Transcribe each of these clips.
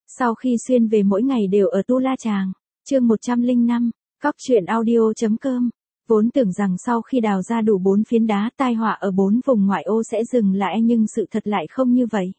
Sau khi xuyên về mỗi ngày đều ở Tu La Chàng. Chương 105, Cóc truyện audio.com. Vốn tưởng rằng sau khi đào ra đủ 4 phiến đá, tai họa ở 4 vùng ngoại ô sẽ dừng lại, nhưng sự thật lại không như vậy.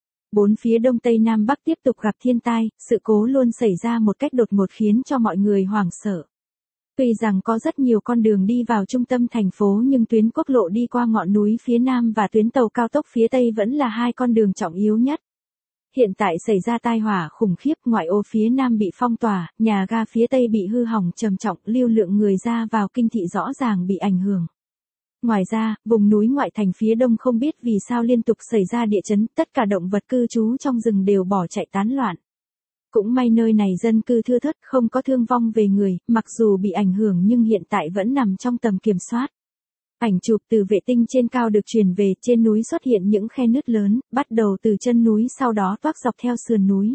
4 phía đông tây nam bắc tiếp tục gặp thiên tai, sự cố luôn xảy ra một cách đột ngột khiến cho mọi người hoảng sợ. Tuy rằng có rất nhiều con đường đi vào trung tâm thành phố, nhưng tuyến quốc lộ đi qua ngọn núi phía nam và tuyến tàu cao tốc phía tây vẫn là hai con đường trọng yếu nhất. Hiện tại xảy ra tai họa khủng khiếp, ngoại ô phía nam bị phong tỏa, nhà ga phía tây bị hư hỏng trầm trọng, lưu lượng người ra vào kinh thị rõ ràng bị ảnh hưởng. Ngoài ra, vùng núi ngoại thành phía đông không biết vì sao liên tục xảy ra địa chấn, tất cả động vật cư trú trong rừng đều bỏ chạy tán loạn. Cũng may nơi này dân cư thưa thớt, không có thương vong về người, mặc dù bị ảnh hưởng nhưng hiện tại vẫn nằm trong tầm kiểm soát. Ảnh chụp từ vệ tinh trên cao được truyền về, trên núi xuất hiện những khe nứt lớn, bắt đầu từ chân núi sau đó toác dọc theo sườn núi.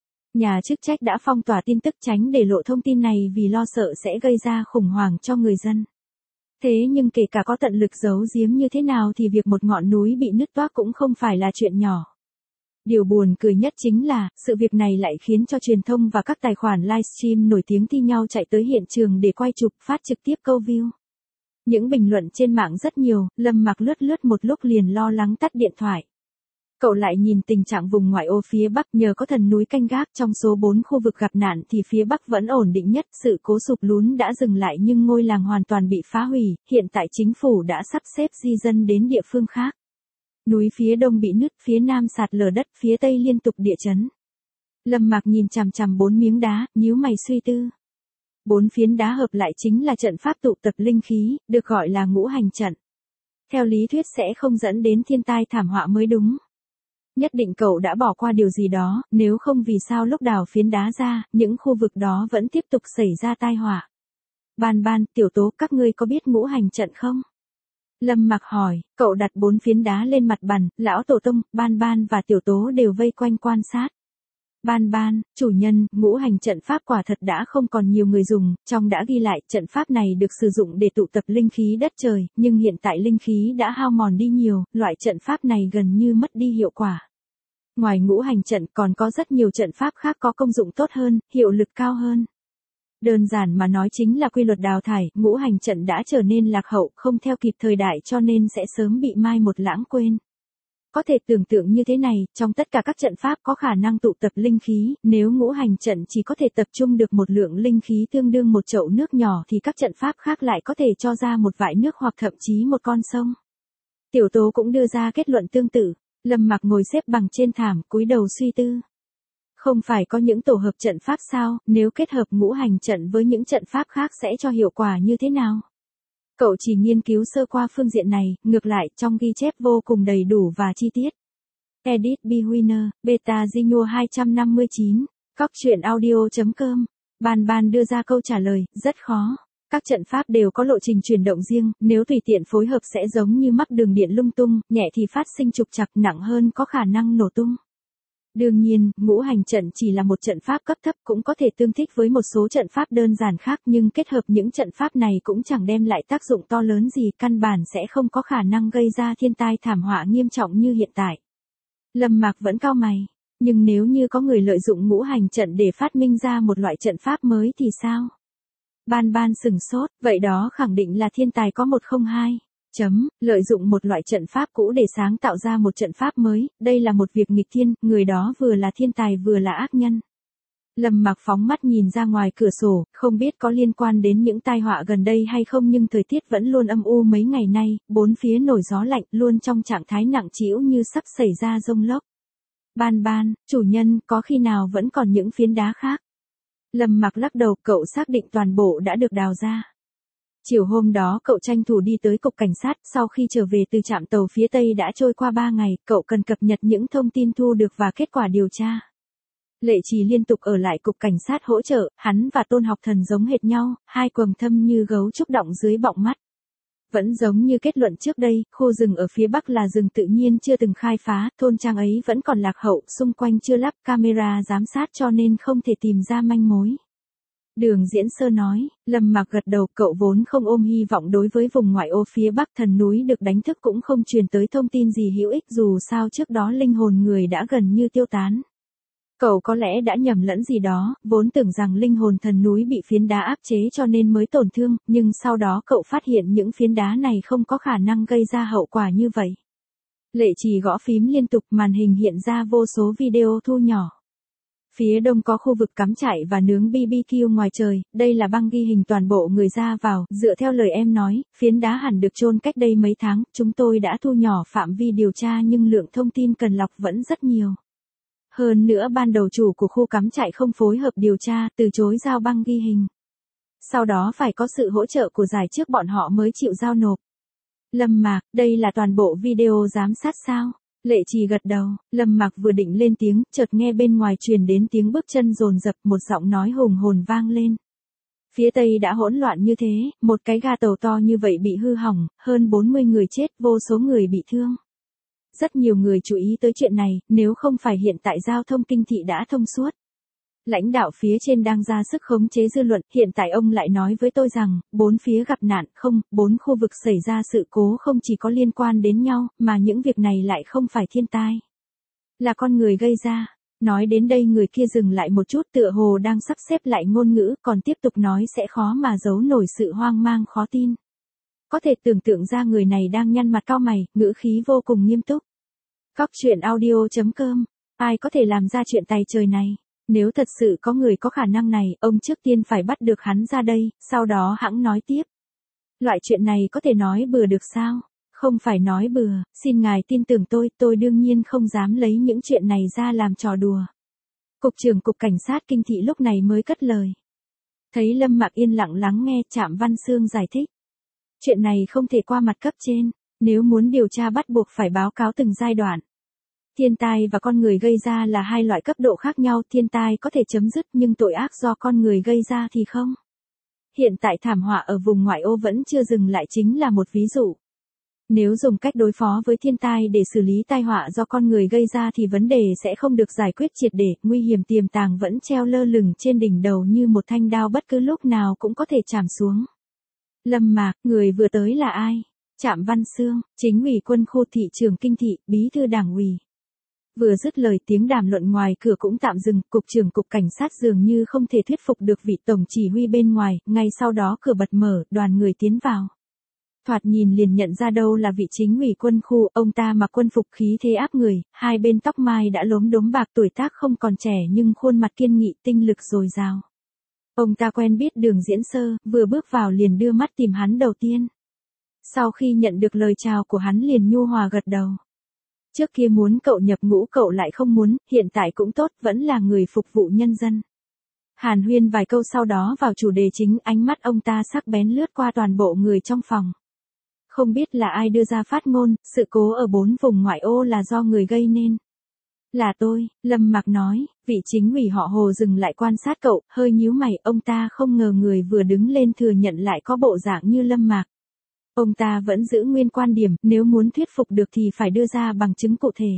Nhà chức trách đã phong tỏa tin tức tránh để lộ thông tin này vì lo sợ sẽ gây ra khủng hoảng cho người dân. Thế nhưng kể cả có tận lực giấu giếm như thế nào thì việc một ngọn núi bị nứt toác cũng không phải là chuyện nhỏ. Điều buồn cười nhất chính là, sự việc này lại khiến cho truyền thông và các tài khoản livestream nổi tiếng thi nhau chạy tới hiện trường để quay chụp, phát trực tiếp câu view. Những bình luận trên mạng rất nhiều, Lâm Mặc lướt lướt một lúc liền lo lắng tắt điện thoại. Cậu lại nhìn tình trạng vùng ngoại ô phía Bắc, nhờ có thần núi canh gác, trong số 4 khu vực gặp nạn thì phía Bắc vẫn ổn định nhất, sự cố sụp lún đã dừng lại nhưng ngôi làng hoàn toàn bị phá hủy, hiện tại chính phủ đã sắp xếp di dân đến địa phương khác. Núi phía đông bị nứt, phía nam sạt lở đất, phía tây liên tục địa chấn. Lâm Mặc nhìn chằm chằm 4 miếng đá, nhíu mày suy tư. 4 phiến đá hợp lại chính là trận pháp tụ tập linh khí, được gọi là ngũ hành trận. Theo lý thuyết sẽ không dẫn đến thiên tai thảm họa mới đúng. Nhất định cậu đã bỏ qua điều gì đó, nếu không vì sao lúc đào phiến đá ra, những khu vực đó vẫn tiếp tục xảy ra tai họa. Ban Ban, Tiểu Tố, các ngươi có biết ngũ hành trận không? Lâm Mặc hỏi, cậu đặt 4 phiến đá lên mặt bàn, lão tổ tông, Ban Ban và Tiểu Tố đều vây quanh quan sát. Ban Ban, chủ nhân, ngũ hành trận pháp quả thật đã không còn nhiều người dùng, trong đã ghi lại, trận pháp này được sử dụng để tụ tập linh khí đất trời, nhưng hiện tại linh khí đã hao mòn đi nhiều, loại trận pháp này gần như mất đi hiệu quả. Ngoài ngũ hành trận còn có rất nhiều trận pháp khác có công dụng tốt hơn, hiệu lực cao hơn. Đơn giản mà nói chính là quy luật đào thải, ngũ hành trận đã trở nên lạc hậu, không theo kịp thời đại cho nên sẽ sớm bị mai một lãng quên. Có thể tưởng tượng như thế này, trong tất cả các trận pháp có khả năng tụ tập linh khí, nếu ngũ hành trận chỉ có thể tập trung được một lượng linh khí tương đương một chậu nước nhỏ thì các trận pháp khác lại có thể cho ra một vại nước hoặc thậm chí một con sông. Tiểu Tố cũng đưa ra kết luận tương tự. Lâm Mặc ngồi xếp bằng trên thảm, cúi đầu suy tư. Không phải có những tổ hợp trận pháp sao, nếu kết hợp ngũ hành trận với những trận pháp khác sẽ cho hiệu quả như thế nào? Cậu chỉ nghiên cứu sơ qua phương diện này, ngược lại trong ghi chép vô cùng đầy đủ và chi tiết. Edit Bewinner, Beta Zinua 259, Cóc truyện audio.com. Ban Ban đưa ra câu trả lời, rất khó. Các trận pháp đều có lộ trình chuyển động riêng, nếu tùy tiện phối hợp sẽ giống như mắc đường điện lung tung, nhẹ thì phát sinh trục trặc, nặng hơn có khả năng nổ tung. Đương nhiên, ngũ hành trận chỉ là một trận pháp cấp thấp, cũng có thể tương thích với một số trận pháp đơn giản khác, nhưng kết hợp những trận pháp này cũng chẳng đem lại tác dụng to lớn gì, căn bản sẽ không có khả năng gây ra thiên tai thảm họa nghiêm trọng như hiện tại. Lâm Mặc vẫn cau mày, nhưng nếu như có người lợi dụng ngũ hành trận để phát minh ra một loại trận pháp mới thì sao? Ban Ban sừng sốt, vậy đó khẳng định là thiên tài có 102. Lợi dụng một loại trận pháp cũ để sáng tạo ra một trận pháp mới, đây là một việc nghịch thiên, người đó vừa là thiên tài vừa là ác nhân. Lâm Mặc phóng mắt nhìn ra ngoài cửa sổ, không biết có liên quan đến những tai họa gần đây hay không, nhưng thời tiết vẫn luôn âm u mấy ngày nay, bốn phía nổi gió lạnh, luôn trong trạng thái nặng trĩu như sắp xảy ra dông lốc. Ban Ban, chủ nhân, có khi nào vẫn còn những phiến đá khác? Lâm Mặc lắc đầu, cậu xác định toàn bộ đã được đào ra. Chiều hôm đó cậu tranh thủ đi tới cục cảnh sát, sau khi trở về từ trạm tàu phía Tây đã trôi qua 3 ngày, cậu cần cập nhật những thông tin thu được và kết quả điều tra. Lệ Trì liên tục ở lại cục cảnh sát hỗ trợ, hắn và Tôn Học Thần giống hệt nhau, hai quầng thâm như gấu trúc đọng dưới bọng mắt. Vẫn giống như kết luận trước đây, khu rừng ở phía Bắc là rừng tự nhiên chưa từng khai phá, thôn trang ấy vẫn còn lạc hậu, xung quanh chưa lắp camera giám sát cho nên không thể tìm ra manh mối. Đường Diễn Sơ nói, Lâm Mặc gật đầu, cậu vốn không ôm hy vọng đối với vùng ngoại ô phía Bắc, thần núi được đánh thức cũng không truyền tới thông tin gì hữu ích, dù sao trước đó linh hồn người đã gần như tiêu tán. Cậu có lẽ đã nhầm lẫn gì đó, vốn tưởng rằng linh hồn thần núi bị phiến đá áp chế cho nên mới tổn thương, nhưng sau đó cậu phát hiện những phiến đá này không có khả năng gây ra hậu quả như vậy. Lệ Trì gõ phím liên tục, màn hình hiện ra vô số video thu nhỏ. Phía đông có khu vực cắm trại và nướng BBQ ngoài trời, đây là băng ghi hình toàn bộ người ra vào, dựa theo lời em nói, phiến đá hẳn được chôn cách đây mấy tháng, chúng tôi đã thu nhỏ phạm vi điều tra nhưng lượng thông tin cần lọc vẫn rất nhiều. Hơn nữa ban đầu chủ của khu cắm trại không phối hợp điều tra, từ chối giao băng ghi hình. Sau đó phải có sự hỗ trợ của giải trước bọn họ mới chịu giao nộp. Lâm Mạc, đây là toàn bộ video giám sát sao? Lệ Trì gật đầu, Lâm Mạc vừa định lên tiếng, chợt nghe bên ngoài truyền đến tiếng bước chân dồn dập, một giọng nói hùng hồn vang lên. Phía Tây đã hỗn loạn như thế, một cái ga tàu to như vậy bị hư hỏng, hơn 40 người chết, vô số người bị thương. Rất nhiều người chú ý tới chuyện này, nếu không phải hiện tại giao thông kinh thị đã thông suốt. Lãnh đạo phía trên đang ra sức khống chế dư luận, hiện tại ông lại nói với tôi rằng, 4 phía gặp nạn, không, 4 khu vực xảy ra sự cố không chỉ có liên quan đến nhau, mà những việc này lại không phải thiên tai. Là con người gây ra. Nói đến đây người kia dừng lại một chút, tựa hồ đang sắp xếp lại ngôn ngữ, còn tiếp tục nói sẽ khó mà giấu nổi sự hoang mang khó tin. Có thể tưởng tượng ra người này đang nhăn mặt cau mày, ngữ khí vô cùng nghiêm túc. Cóc truyện audio.com, ai có thể làm ra chuyện tày trời này? Nếu thật sự có người có khả năng này, ông trước tiên phải bắt được hắn ra đây, sau đó hẵng nói tiếp. Loại chuyện này có thể nói bừa được sao? Không phải nói bừa, xin ngài tin tưởng tôi đương nhiên không dám lấy những chuyện này ra làm trò đùa. Cục trưởng Cục Cảnh sát Kinh thị lúc này mới cất lời. Thấy Lâm Mạc yên lặng lắng nghe, Trạm Văn Xương giải thích. Chuyện này không thể qua mặt cấp trên, nếu muốn điều tra bắt buộc phải báo cáo từng giai đoạn. Thiên tai và con người gây ra là hai loại cấp độ khác nhau, thiên tai có thể chấm dứt nhưng tội ác do con người gây ra thì không. Hiện tại thảm họa ở vùng ngoại ô vẫn chưa dừng lại chính là một ví dụ. Nếu dùng cách đối phó với thiên tai để xử lý tai họa do con người gây ra thì vấn đề sẽ không được giải quyết triệt để, nguy hiểm tiềm tàng vẫn treo lơ lửng trên đỉnh đầu như một thanh đao bất cứ lúc nào cũng có thể chạm xuống. Lâm Mạc, người vừa tới là ai? Trạm Văn Xương, Chính ủy Quân khu thị trưởng Kinh thị, bí thư Đảng ủy. Vừa dứt lời tiếng đàm luận ngoài cửa cũng tạm dừng, Cục trưởng Cục Cảnh sát dường như không thể thuyết phục được vị tổng chỉ huy bên ngoài, ngay sau đó cửa bật mở, đoàn người tiến vào. Thoạt nhìn liền nhận ra đâu là vị chính ủy quân khu, ông ta mặc quân phục khí thế áp người, hai bên tóc mai đã lốm đốm bạc, tuổi tác không còn trẻ nhưng khuôn mặt kiên nghị, tinh lực dồi dào. Ông ta quen biết Đường Diễn Sơ, vừa bước vào liền đưa mắt tìm hắn đầu tiên. Sau khi nhận được lời chào của hắn liền nhu hòa gật đầu. Trước kia muốn cậu nhập ngũ cậu lại không muốn, hiện tại cũng tốt, vẫn là người phục vụ nhân dân. Hàn huyên vài câu sau đó vào chủ đề chính, ánh mắt ông ta sắc bén lướt qua toàn bộ người trong phòng. Không biết là ai đưa ra phát ngôn, sự cố ở 4 vùng ngoại ô là do người gây nên. Là tôi, Lâm Mạc nói, vị chính ủy họ Hồ dừng lại quan sát cậu, hơi nhíu mày, ông ta không ngờ người vừa đứng lên thừa nhận lại có bộ dạng như Lâm Mạc. Ông ta vẫn giữ nguyên quan điểm, nếu muốn thuyết phục được thì phải đưa ra bằng chứng cụ thể.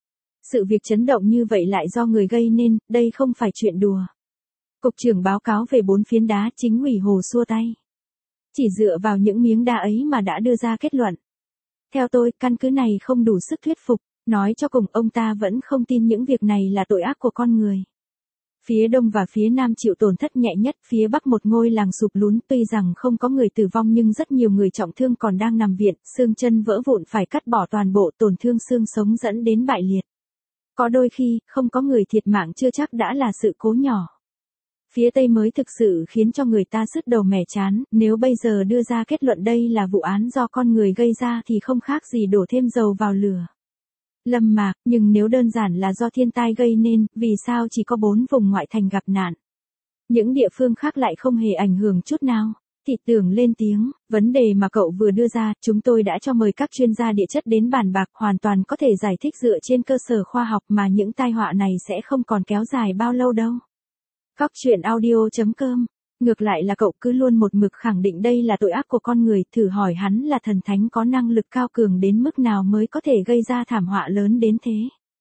Sự việc chấn động như vậy lại do người gây nên, đây không phải chuyện đùa. Cục trưởng báo cáo về 4 phiến đá, chính ủy Hồ xua tay. Chỉ dựa vào những miếng đá ấy mà đã đưa ra kết luận. Theo tôi, căn cứ này không đủ sức thuyết phục, nói cho cùng ông ta vẫn không tin những việc này là tội ác của con người. Phía đông và phía nam chịu tổn thất nhẹ nhất, phía bắc một ngôi làng sụp lún, tuy rằng không có người tử vong nhưng rất nhiều người trọng thương còn đang nằm viện, xương chân vỡ vụn phải cắt bỏ toàn bộ, tổn thương xương sống dẫn đến bại liệt. Có đôi khi, không có người thiệt mạng chưa chắc đã là sự cố nhỏ. Phía Tây mới thực sự khiến cho người ta sứt đầu mẻ trán, nếu bây giờ đưa ra kết luận đây là vụ án do con người gây ra thì không khác gì đổ thêm dầu vào lửa. Lâm Mạc, nhưng nếu đơn giản là do thiên tai gây nên, vì sao chỉ có 4 vùng ngoại thành gặp nạn? Những địa phương khác lại không hề ảnh hưởng chút nào. Thị Tường lên tiếng, vấn đề mà cậu vừa đưa ra, chúng tôi đã cho mời các chuyên gia địa chất đến bàn bạc, hoàn toàn có thể giải thích dựa trên cơ sở khoa học mà những tai họa này sẽ không còn kéo dài bao lâu đâu. Cóc truyện audio.com. Ngược lại là cậu cứ luôn một mực khẳng định đây là tội ác của con người, thử hỏi hắn là thần thánh có năng lực cao cường đến mức nào mới có thể gây ra thảm họa lớn đến thế.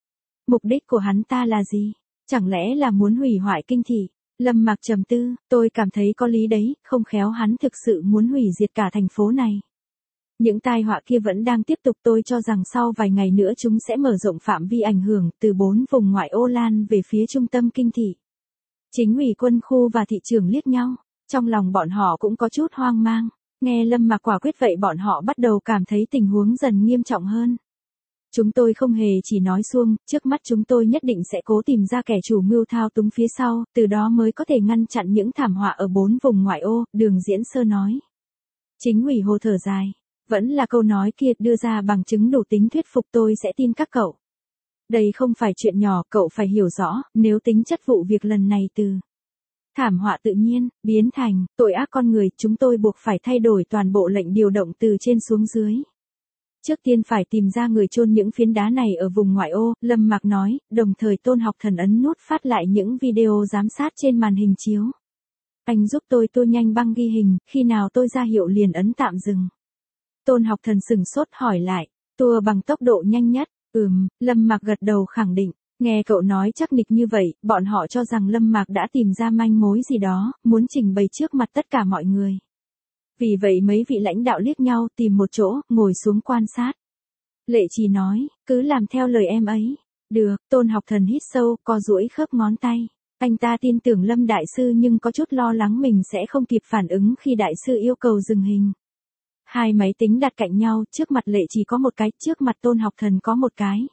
Mục đích của hắn ta là gì? Chẳng lẽ là muốn hủy hoại kinh thị? Lâm Mạc trầm tư, tôi cảm thấy có lý đấy, không khéo hắn thực sự muốn hủy diệt cả thành phố này. Những tai họa kia vẫn đang tiếp tục, tôi cho rằng sau vài ngày nữa chúng sẽ mở rộng phạm vi ảnh hưởng từ 4 vùng ngoại ô lan về phía trung tâm kinh thị. Chính ủy quân khu và thị trưởng liếc nhau, trong lòng bọn họ cũng có chút hoang mang. Nghe Lâm Mạc quả quyết vậy bọn họ bắt đầu cảm thấy tình huống dần nghiêm trọng hơn. Chúng tôi không hề chỉ nói suông, trước mắt chúng tôi nhất định sẽ cố tìm ra kẻ chủ mưu thao túng phía sau, từ đó mới có thể ngăn chặn những thảm họa ở 4 vùng ngoại ô, Đường Diễn Sơ nói. Chính ủy Hồ thở dài, vẫn là câu nói kia, đưa ra bằng chứng đủ tính thuyết phục tôi sẽ tin các cậu. Đây không phải chuyện nhỏ, cậu phải hiểu rõ, nếu tính chất vụ việc lần này từ thảm họa tự nhiên, biến thành tội ác con người, chúng tôi buộc phải thay đổi toàn bộ lệnh điều động từ trên xuống dưới. Trước tiên phải tìm ra người chôn những phiến đá này ở vùng ngoại ô, Lâm Mạc nói, đồng thời Tôn Học Thần ấn nút phát lại những video giám sát trên màn hình chiếu. Anh giúp tôi nhanh băng ghi hình, khi nào tôi ra hiệu liền ấn tạm dừng. Tôn Học Thần sửng sốt hỏi lại, tua bằng tốc độ nhanh nhất, Lâm Mạc gật đầu khẳng định. Nghe cậu nói chắc nịch như vậy, bọn họ cho rằng Lâm Mạc đã tìm ra manh mối gì đó, muốn trình bày trước mặt tất cả mọi người. Vì vậy mấy vị lãnh đạo liếc nhau, tìm một chỗ, ngồi xuống quan sát. Lệ Trì nói, cứ làm theo lời em ấy. Được, Tôn Học Thần hít sâu, co duỗi khớp ngón tay. Anh ta tin tưởng Lâm Đại Sư nhưng có chút lo lắng mình sẽ không kịp phản ứng khi Đại Sư yêu cầu dừng hình. Hai máy tính đặt cạnh nhau, trước mặt Lệ Trì có một cái, trước mặt Tôn Học Thần có một cái.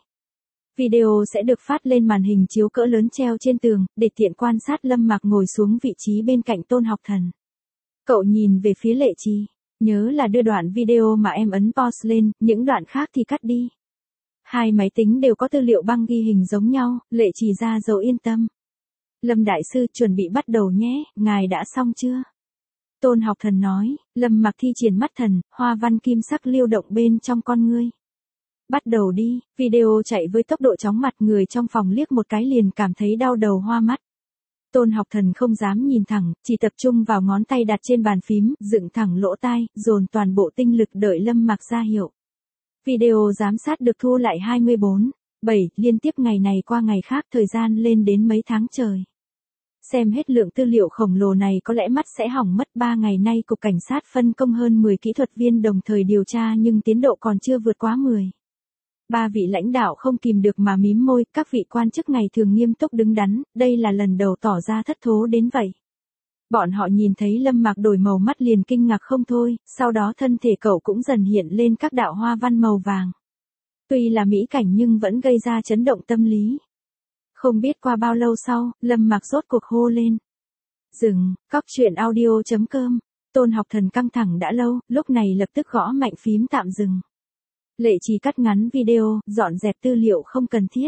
Video sẽ được phát lên màn hình chiếu cỡ lớn treo trên tường, để tiện quan sát. Lâm Mạc ngồi xuống vị trí bên cạnh Tôn Học Thần. Cậu nhìn về phía Lệ Trì, nhớ là đưa đoạn video mà em ấn pause lên, những đoạn khác thì cắt đi. Hai máy tính đều có tư liệu băng ghi hình giống nhau, Lệ Trì ra dấu yên tâm. Lâm Đại Sư chuẩn bị bắt đầu nhé, ngài đã xong chưa? Tôn Học Thần nói, Lâm Mạc thi triển mắt thần, hoa văn kim sắc lưu động bên trong con ngươi. Bắt đầu đi, video chạy với tốc độ chóng mặt, người trong phòng liếc một cái liền cảm thấy đau đầu hoa mắt. Tôn Học Thần không dám nhìn thẳng, chỉ tập trung vào ngón tay đặt trên bàn phím, dựng thẳng lỗ tai, dồn toàn bộ tinh lực đợi Lâm Mạc ra hiệu. Video giám sát được thu lại 24/7, liên tiếp ngày này qua ngày khác, thời gian lên đến mấy tháng trời. Xem hết lượng tư liệu khổng lồ này có lẽ mắt sẽ hỏng mất. 3 ngày nay Cục Cảnh sát phân công hơn 10 kỹ thuật viên đồng thời điều tra nhưng tiến độ còn chưa vượt quá 10. 3 vị lãnh đạo không kìm được mà mím môi, các vị quan chức ngày thường nghiêm túc đứng đắn, đây là lần đầu tỏ ra thất thố đến vậy. Bọn họ nhìn thấy Lâm Mạc đổi màu mắt liền kinh ngạc không thôi, sau đó thân thể cậu cũng dần hiện lên các đạo hoa văn màu vàng. Tuy là mỹ cảnh nhưng vẫn gây ra chấn động tâm lý. Không biết qua bao lâu sau, Lâm Mạc rốt cuộc hô lên. Dừng, coctruyện.audio.com. Tôn Học Thần căng thẳng đã lâu, lúc này lập tức gõ mạnh phím tạm dừng. Lệ Trì cắt ngắn video, dọn dẹp tư liệu không cần thiết.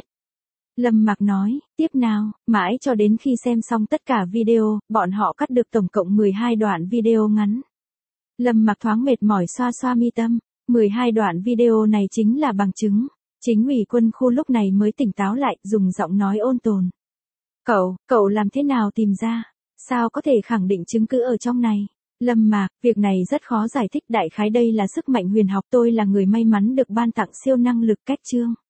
Lâm Mạc nói, tiếp nào, mãi cho đến khi xem xong tất cả video, bọn họ cắt được tổng cộng 12 đoạn video ngắn. Lâm Mạc thoáng mệt mỏi xoa xoa mi tâm, 12 đoạn video này chính là bằng chứng. Chính ủy quân khu lúc này mới tỉnh táo lại, dùng giọng nói ôn tồn. Cậu làm thế nào tìm ra? Sao có thể khẳng định chứng cứ ở trong này? Lâm Mạc, việc này rất khó giải thích, đại khái đây là sức mạnh huyền học, tôi là người may mắn được ban tặng siêu năng lực. Cách chương